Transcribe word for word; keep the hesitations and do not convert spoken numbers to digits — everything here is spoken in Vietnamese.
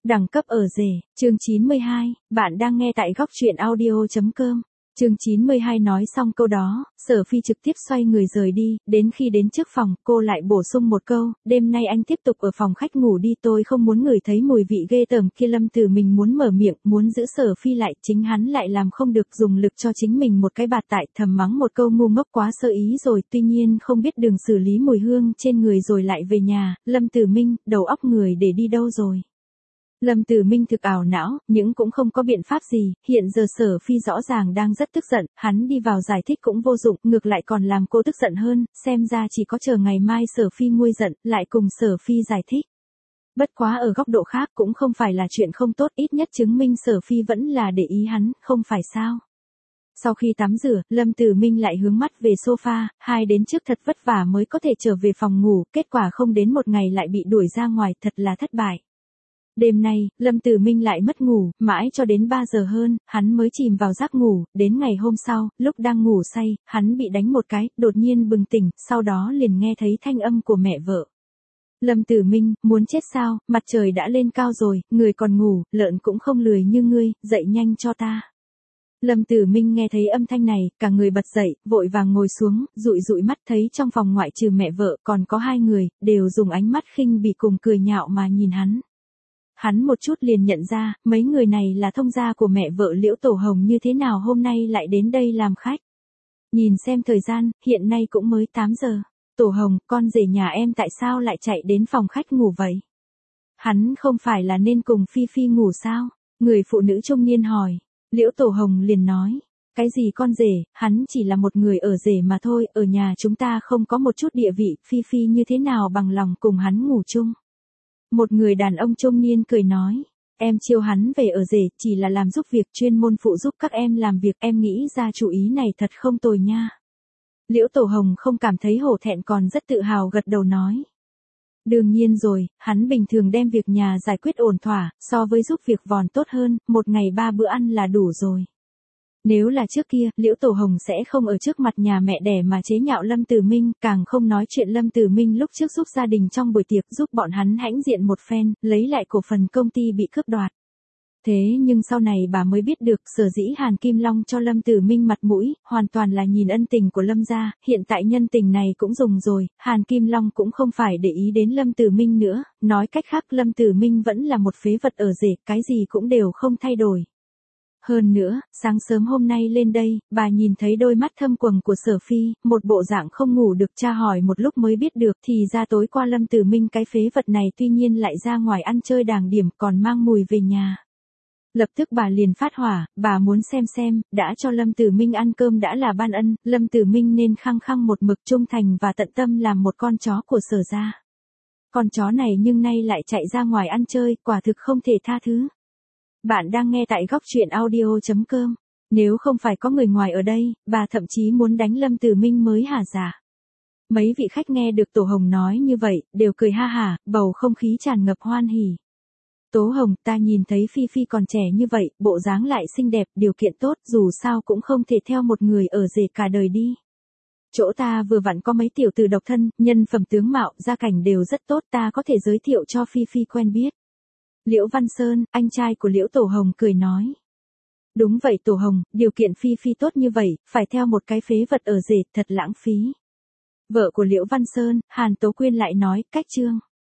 Đẳng cấp ở rể, chương chín mươi hai, bạn đang nghe tại góc truyện audio chấm com. Chương chín mươi hai nói xong câu đó, Sở Phi trực tiếp xoay người rời đi, đến khi đến trước phòng, cô lại bổ sung một câu, đêm nay anh tiếp tục ở phòng khách ngủ đi, tôi không muốn ngửi thấy mùi vị ghê tởm kia. Lâm Tử Minh muốn mở miệng, muốn giữ Sở Phi lại, chính hắn lại làm không được, dùng lực cho chính mình một cái bạt tại, thầm mắng một câu ngu ngốc quá sơ ý rồi, tuy nhiên không biết đường xử lý mùi hương trên người rồi lại về nhà. Lâm Tử Minh, đầu óc người để đi đâu rồi? Lâm Tử Minh thực ảo não, nhưng cũng không có biện pháp gì, hiện giờ Sở Phi rõ ràng đang rất tức giận, hắn đi vào giải thích cũng vô dụng, ngược lại còn làm cô tức giận hơn, xem ra chỉ có chờ ngày mai Sở Phi nguôi giận, lại cùng Sở Phi giải thích. Bất quá ở góc độ khác cũng không phải là chuyện không tốt, ít nhất chứng minh Sở Phi vẫn là để ý hắn, không phải sao. Sau khi tắm rửa, Lâm Tử Minh lại hướng mắt về sofa, hai đến trước thật vất vả mới có thể trở về phòng ngủ, kết quả không đến một ngày lại bị đuổi ra ngoài, thật là thất bại. Đêm nay, Lâm Tử Minh lại mất ngủ, mãi cho đến ba giờ hơn, hắn mới chìm vào giấc ngủ, đến ngày hôm sau, lúc đang ngủ say, hắn bị đánh một cái, đột nhiên bừng tỉnh, sau đó liền nghe thấy thanh âm của mẹ vợ. Lâm Tử Minh, muốn chết sao, mặt trời đã lên cao rồi, người còn ngủ, lợn cũng không lười như ngươi, dậy nhanh cho ta. Lâm Tử Minh nghe thấy âm thanh này, cả người bật dậy, vội vàng ngồi xuống, dụi dụi mắt thấy trong phòng ngoại trừ mẹ vợ còn có hai người, đều dùng ánh mắt khinh bỉ cùng cười nhạo mà nhìn hắn. Hắn một chút liền nhận ra, mấy người này là thông gia của mẹ vợ Liễu Tổ Hồng, như thế nào hôm nay lại đến đây làm khách. Nhìn xem thời gian, hiện nay cũng mới tám giờ. Tổ Hồng, con rể nhà em tại sao lại chạy đến phòng khách ngủ vậy? Hắn không phải là nên cùng Phi Phi ngủ sao? Người phụ nữ trung niên hỏi. Liễu Tổ Hồng liền nói. Cái gì con rể, hắn chỉ là một người ở rể mà thôi, ở nhà chúng ta không có một chút địa vị, Phi Phi như thế nào bằng lòng cùng hắn ngủ chung. Một người đàn ông trung niên cười nói, em chiêu hắn về ở rể, chỉ là làm giúp việc, chuyên môn phụ giúp các em làm việc, em nghĩ ra chủ ý này thật không tồi nha. Liễu Tổ Hồng không cảm thấy hổ thẹn, còn rất tự hào gật đầu nói. Đương nhiên rồi, hắn bình thường đem việc nhà giải quyết ổn thỏa, so với giúp việc vòn tốt hơn, một ngày ba bữa ăn là đủ rồi. Nếu là trước kia, Liễu Tổ Hồng sẽ không ở trước mặt nhà mẹ đẻ mà chế nhạo Lâm Tử Minh, càng không nói chuyện Lâm Tử Minh lúc trước giúp gia đình trong buổi tiệc, giúp bọn hắn hãnh diện một phen, lấy lại cổ phần công ty bị cướp đoạt. Thế nhưng sau này bà mới biết được, sở dĩ Hàn Kim Long cho Lâm Tử Minh mặt mũi, hoàn toàn là nhìn ân tình của Lâm gia, hiện tại nhân tình này cũng dùng rồi, Hàn Kim Long cũng không phải để ý đến Lâm Tử Minh nữa, nói cách khác Lâm Tử Minh vẫn là một phế vật ở rể, cái gì cũng đều không thay đổi. Hơn nữa, sáng sớm hôm nay lên đây, bà nhìn thấy đôi mắt thâm quầng của Sở Phi, một bộ dạng không ngủ được, tra hỏi một lúc mới biết được, thì ra tối qua Lâm Tử Minh cái phế vật này tuy nhiên lại ra ngoài ăn chơi đàng điểm, còn mang mùi về nhà. Lập tức bà liền phát hỏa, bà muốn xem xem, đã cho Lâm Tử Minh ăn cơm đã là ban ân, Lâm Tử Minh nên khăng khăng một mực trung thành và tận tâm làm một con chó của Sở gia. Con chó này nhưng nay lại chạy ra ngoài ăn chơi, quả thực không thể tha thứ. Bạn đang nghe tại góc truyện audio chấm com. Nếu không phải có người ngoài ở đây, bà thậm chí muốn đánh Lâm Tử Minh mới hả dạ. Mấy vị khách nghe được Tổ Hồng nói như vậy, đều cười ha hả, bầu không khí tràn ngập hoan hỉ. Tố Hồng, ta nhìn thấy Phi Phi còn trẻ như vậy, bộ dáng lại xinh đẹp, điều kiện tốt, dù sao cũng không thể theo một người ở rể cả đời đi. Chỗ ta vừa vặn có mấy tiểu tử độc thân, nhân phẩm tướng mạo, gia cảnh đều rất tốt, ta có thể giới thiệu cho Phi Phi quen biết. Liễu Văn Sơn, anh trai của Liễu Tổ Hồng cười nói. Đúng vậy Tổ Hồng, điều kiện Phi Phi tốt như vậy, phải theo một cái phế vật ở rể, thật lãng phí. Vợ của Liễu Văn Sơn, Hàn Tố Quyên lại nói, cách chương.